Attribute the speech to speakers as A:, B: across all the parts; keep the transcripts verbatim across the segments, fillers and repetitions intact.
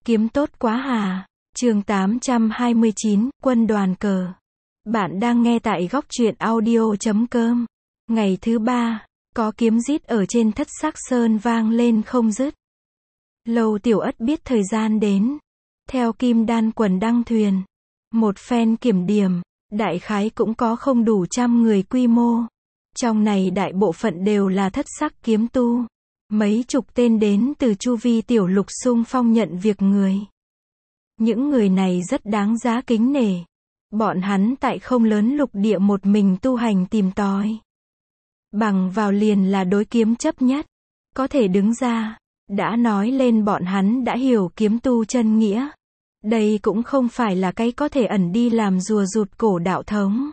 A: Kiếm tốt quá hà. Chương tám trăm hai mươi chín, quân đoàn cờ. Bạn đang nghe tại góc truyện audio chấm com. Ngày thứ ba, có kiếm rít ở trên Thất Sắc Sơn vang lên không dứt. Lâu Tiểu Ất biết thời gian đến. Theo Kim Đan quần đăng thuyền, một phen kiểm điểm, đại khái cũng có không đủ trăm người quy mô. Trong này đại bộ phận đều là thất sắc kiếm tu. Mấy chục tên đến từ chu vi tiểu lục xung phong nhận việc người. Những người này rất đáng giá kính nể. Bọn hắn tại không lớn lục địa một mình tu hành tìm tòi. Bằng vào liền là đối kiếm chấp nhất. Có thể đứng ra, đã nói lên bọn hắn đã hiểu kiếm tu chân nghĩa. Đây cũng không phải là cái có thể ẩn đi làm rùa rụt cổ đạo thống.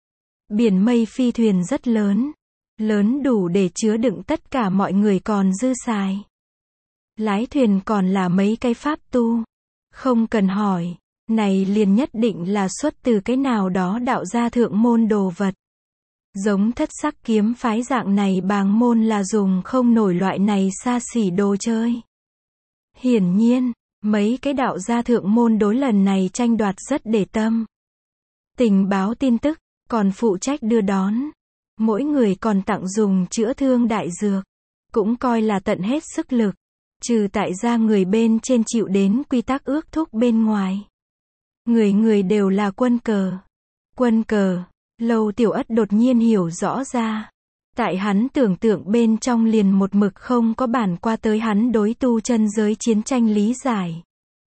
A: Biển mây phi thuyền rất lớn. Lớn đủ để chứa đựng tất cả mọi người còn dư xài. Lái thuyền còn là mấy cái pháp tu. Không cần hỏi, này liền nhất định là xuất từ cái nào đó đạo gia thượng môn đồ vật. Giống thất sắc kiếm phái dạng này bàng môn là dùng không nổi loại này xa xỉ đồ chơi. Hiển nhiên, mấy cái đạo gia thượng môn đối lần này tranh đoạt rất để tâm. Tình báo tin tức, còn phụ trách đưa đón. Mỗi người còn tặng dùng chữa thương đại dược. Cũng coi là tận hết sức lực. Trừ tại gia người bên trên chịu đến quy tắc ước thúc bên ngoài. Người người đều là quân cờ. Quân cờ, Lâu Tiểu Ất đột nhiên hiểu rõ ra. Tại hắn tưởng tượng bên trong liền một mực không có bản qua tới hắn đối tu chân giới chiến tranh lý giải.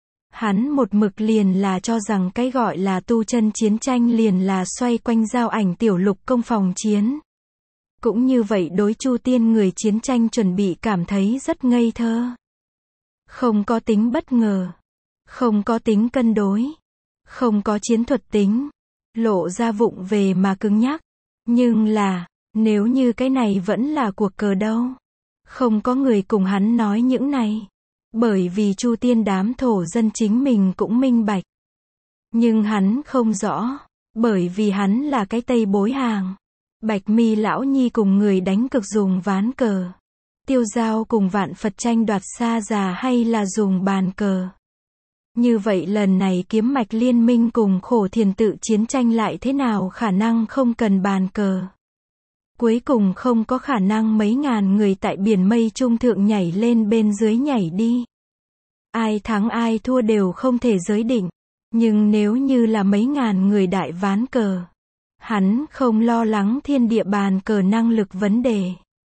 A: Hắn một mực liền là cho rằng cái gọi là tu chân chiến tranh liền là xoay quanh giao ảnh tiểu lục công phòng chiến. Cũng như vậy đối Chu Tiên người chiến tranh chuẩn bị cảm thấy rất ngây thơ. Không có tính bất ngờ. Không có tính cân đối. Không có chiến thuật tính. Lộ ra vụng về mà cứng nhắc. Nhưng là, nếu như cái này vẫn là cuộc cờ đâu. Không có người cùng hắn nói những này. Bởi vì Chu Tiên đám thổ dân chính mình cũng minh bạch. Nhưng hắn không rõ. Bởi vì hắn là cái tây bối hàng. Bạch Mi lão nhi cùng người đánh cực dùng ván cờ. Tiêu Giao cùng Vạn Phật tranh đoạt xa già hay là dùng bàn cờ. Như vậy lần này kiếm mạch liên minh cùng khổ thiền tự chiến tranh lại thế nào khả năng không cần bàn cờ. Cuối cùng không có khả năng mấy ngàn người tại biển mây trung thượng nhảy lên bên dưới nhảy đi. Ai thắng ai thua đều không thể giới định. Nhưng nếu như là mấy ngàn người đại ván cờ. Hắn không lo lắng thiên địa bàn cờ năng lực vấn đề.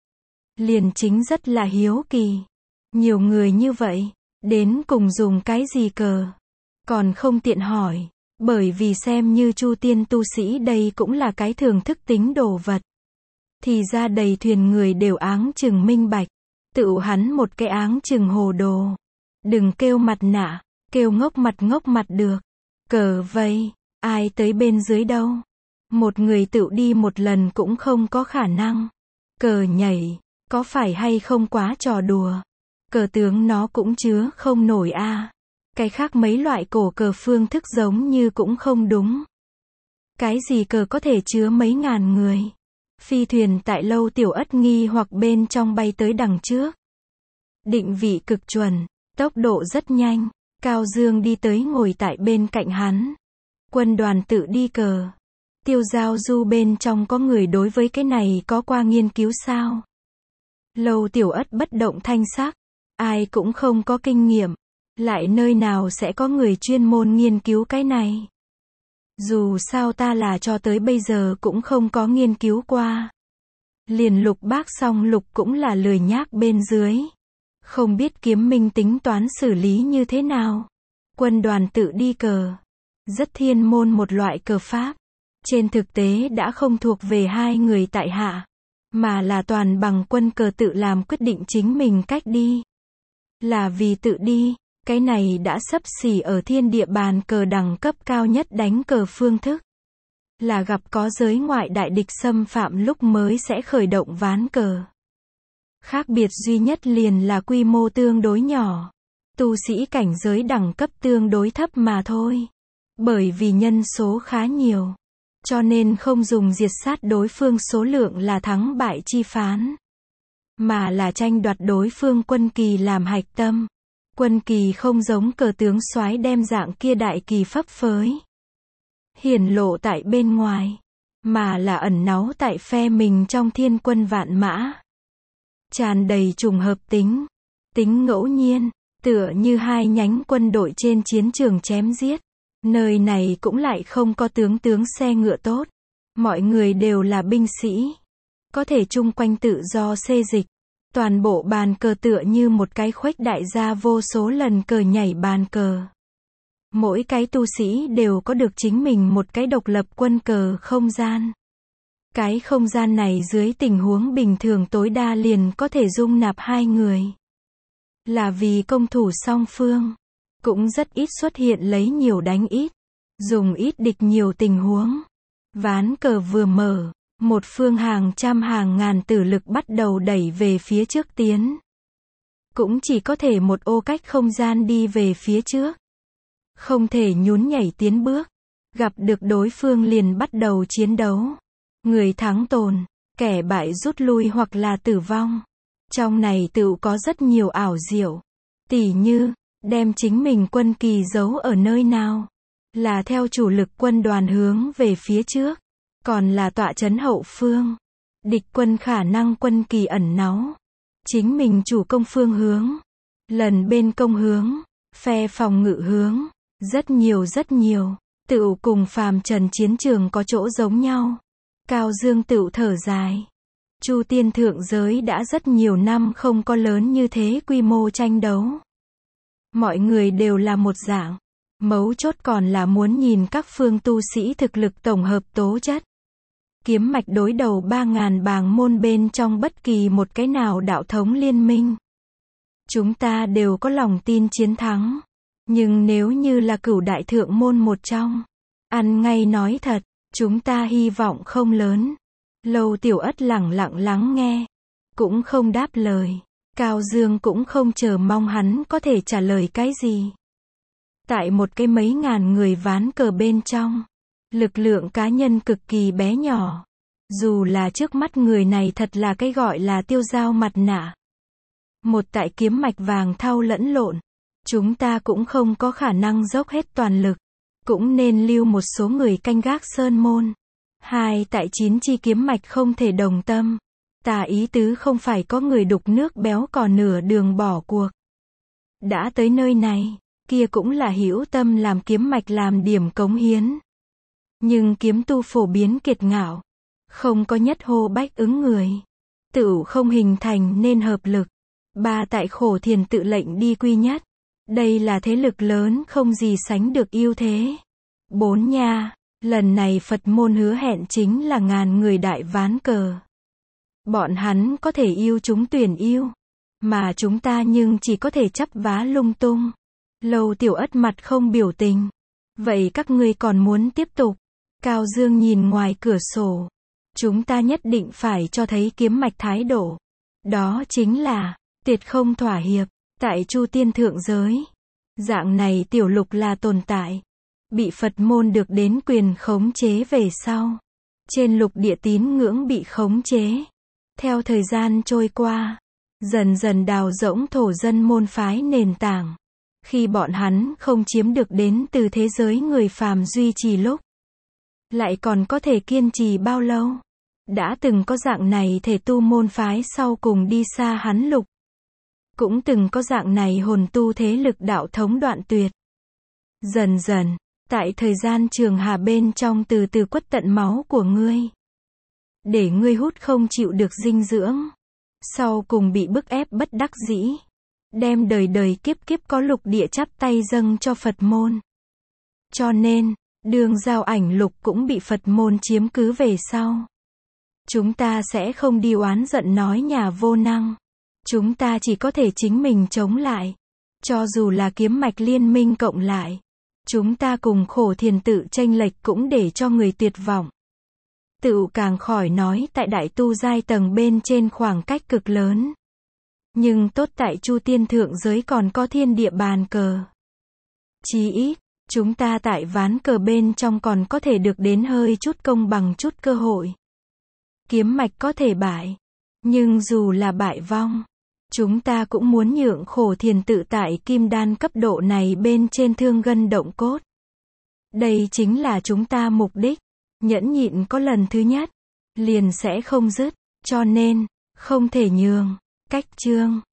A: Liền chính rất là hiếu kỳ. Nhiều người như vậy, đến cùng dùng cái gì cờ? Còn không tiện hỏi, bởi vì xem như Chu Tiên tu sĩ đây cũng là cái thường thức tính đồ vật. Thì ra đầy thuyền người đều áng chừng minh bạch. Tự hắn một cái áng chừng hồ đồ. Đừng kêu mặt nạ, kêu ngốc mặt ngốc mặt được. Cờ vây, ai tới bên dưới đâu? Một người tự đi một lần cũng không có khả năng. Cờ nhảy, có phải hay không quá trò đùa. Cờ tướng nó cũng chứa không nổi a. À. Cái khác mấy loại cổ cờ phương thức giống như cũng không đúng. Cái gì cờ có thể chứa mấy ngàn người. Phi thuyền tại Lâu Tiểu Ất nghi hoặc bên trong bay tới đằng trước. Định vị cực chuẩn, tốc độ rất nhanh. Cao Dương đi tới ngồi tại bên cạnh hắn. Quân đoàn tự đi cờ. Tiêu Giao Du bên trong có người đối với cái này có qua nghiên cứu sao? Lâu Tiểu Ất bất động thanh sắc. Ai cũng không có kinh nghiệm. Lại nơi nào sẽ có người chuyên môn nghiên cứu cái này? Dù sao ta là cho tới bây giờ cũng không có nghiên cứu qua. Liền Lục Bác song Lục cũng là lười nhác bên dưới. Không biết kiếm minh tính toán xử lý như thế nào. Quân đoàn tự đi cờ. Rất thiên môn một loại cờ pháp. Trên thực tế đã không thuộc về hai người tại hạ. Mà là toàn bằng quân cờ tự làm quyết định chính mình cách đi. Là vì tự đi, cái này đã xấp xỉ ở thiên địa bàn cờ đẳng cấp cao nhất đánh cờ phương thức. Là gặp có giới ngoại đại địch xâm phạm lúc mới sẽ khởi động ván cờ. Khác biệt duy nhất liền là quy mô tương đối nhỏ. Tu sĩ cảnh giới đẳng cấp tương đối thấp mà thôi. Bởi vì nhân số khá nhiều. Cho nên không dùng diệt sát đối phương số lượng là thắng bại chi phán. Mà là tranh đoạt đối phương quân kỳ làm hạch tâm. Quân kỳ không giống cờ tướng soái đem dạng kia đại kỳ phấp phới, hiển lộ tại bên ngoài, mà là ẩn náu tại phe mình trong thiên quân vạn mã. Tràn đầy trùng hợp tính, tính ngẫu nhiên, tựa như hai nhánh quân đội trên chiến trường chém giết. Nơi này cũng lại không có tướng tướng xe ngựa tốt. Mọi người đều là binh sĩ, có thể chung quanh tự do xê dịch. Toàn bộ bàn cờ tựa như một cái khuếch đại gia vô số lần cờ nhảy bàn cờ. Mỗi cái tu sĩ đều có được chính mình một cái độc lập quân cờ không gian. Cái không gian này dưới tình huống bình thường tối đa liền có thể dung nạp hai người. Là vì công thủ song phương, cũng rất ít xuất hiện lấy nhiều đánh ít, dùng ít địch nhiều tình huống. Ván cờ vừa mở, một phương hàng trăm hàng ngàn tử lực bắt đầu đẩy về phía trước tiến. Cũng chỉ có thể một ô cách không gian đi về phía trước. Không thể nhún nhảy tiến bước. Gặp được đối phương liền bắt đầu chiến đấu. Người thắng tồn, kẻ bại rút lui hoặc là tử vong. Trong này tự có rất nhiều ảo diệu. Tỉ như, đem chính mình quân kỳ giấu ở nơi nào. Là theo chủ lực quân đoàn hướng về phía trước. Còn là tọa trấn hậu phương. Địch quân khả năng quân kỳ ẩn náu. Chính mình chủ công phương hướng. Lần bên công hướng. Phe phòng ngự hướng. Rất nhiều rất nhiều. Tựu cùng phàm trần chiến trường có chỗ giống nhau. Cao Dương tựu thở dài. Chu tiên thượng giới đã rất nhiều năm không có lớn như thế quy mô tranh đấu. Mọi người đều là một dạng. Mấu chốt còn là muốn nhìn các phương tu sĩ thực lực tổng hợp tố chất. Kiếm mạch đối đầu ba ngàn bàng môn bên trong bất kỳ một cái nào đạo thống liên minh. Chúng ta đều có lòng tin chiến thắng. Nhưng nếu như là cửu đại thượng môn một trong, ăn ngay nói thật, chúng ta hy vọng không lớn. Lâu Tiểu Ất lẳng lặng lắng nghe, cũng không đáp lời. Cao Dương cũng không chờ mong hắn có thể trả lời cái gì. Tại một cái mấy ngàn người ván cờ bên trong, lực lượng cá nhân cực kỳ bé nhỏ. Dù là trước mắt người này thật là cái gọi là tiêu dao mặt nạ. Một tại kiếm mạch vàng thau lẫn lộn. Chúng ta cũng không có khả năng dốc hết toàn lực. Cũng nên lưu một số người canh gác sơn môn. Hai tại chín chi kiếm mạch không thể đồng tâm. Tà ý tứ không phải có người đục nước béo còn nửa đường bỏ cuộc. Đã tới nơi này, kia cũng là hữu tâm làm kiếm mạch làm điểm cống hiến. Nhưng kiếm tu phổ biến kiệt ngạo. Không có nhất hô bách ứng người. Tự không hình thành nên hợp lực. Ba tại khổ thiền tự lệnh đi quy nhất. Đây là thế lực lớn không gì sánh được ưu thế. Bốn nha, lần này Phật môn hứa hẹn chính là ngàn người đại ván cờ. Bọn hắn có thể yêu chúng tuyển yêu. Mà chúng ta nhưng chỉ có thể chấp vá lung tung. Lâu Tiểu Ất mặt không biểu tình. Vậy các ngươi còn muốn tiếp tục? Cao Dương nhìn ngoài cửa sổ. Chúng ta nhất định phải cho thấy kiếm mạch thái độ. Đó chính là, tuyệt không thỏa hiệp. Tại Chu tiên thượng giới, dạng này tiểu lục là tồn tại. Bị Phật môn được đến quyền khống chế về sau. Trên lục địa tín ngưỡng bị khống chế. Theo thời gian trôi qua, dần dần đào rỗng thổ dân môn phái nền tảng. Khi bọn hắn không chiếm được đến từ thế giới người phàm duy trì lúc, lại còn có thể kiên trì bao lâu? Đã từng có dạng này thể tu môn phái sau cùng đi xa hắn lục. Cũng từng có dạng này hồn tu thế lực đạo thống đoạn tuyệt. Dần dần, tại thời gian trường hà bên trong từ từ quất tận máu của ngươi. Để ngươi hút không chịu được dinh dưỡng. Sau cùng bị bức ép bất đắc dĩ. Đem đời đời kiếp kiếp có lục địa chắp tay dâng cho Phật môn. Cho nên, đường giao ảnh lục cũng bị Phật môn chiếm cứ về sau. Chúng ta sẽ không đi oán giận nói nhà vô năng. Chúng ta chỉ có thể chính mình chống lại. Cho dù là kiếm mạch liên minh cộng lại. Chúng ta cùng khổ thiền tự tranh lệch cũng để cho người tuyệt vọng. Tự càng khỏi nói tại đại tu giai tầng bên trên khoảng cách cực lớn. Nhưng tốt tại Chu tiên thượng giới còn có thiên địa bàn cờ. Chí ít, chúng ta tại ván cờ bên trong còn có thể được đến hơi chút công bằng chút cơ hội. Kiếm mạch có thể bại. Nhưng dù là bại vong, Chúng ta cũng muốn nhượng khổ thiền tự tại kim đan cấp độ này bên trên thương gân động cốt. Đây chính là chúng ta mục đích. Nhẫn nhịn có lần thứ nhất, liền sẽ không dứt, cho nên, không thể nhường. Cách chương